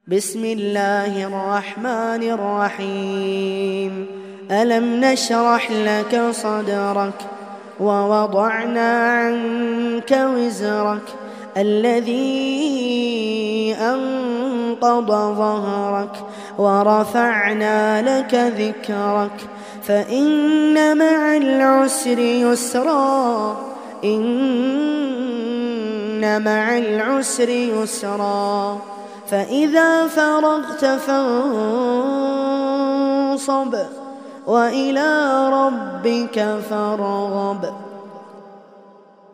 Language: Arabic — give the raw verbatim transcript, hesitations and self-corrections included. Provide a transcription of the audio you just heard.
بسم الله الرحمن الرحيم. ألم نشرح لك صدرك ووضعنا عنك وزرك الذي أنقض ظهرك ورفعنا لك ذكرك فإن مع العسر يسرا إن مع العسر يسرا فإذا فرغت فانصب وإلى ربك فارغب.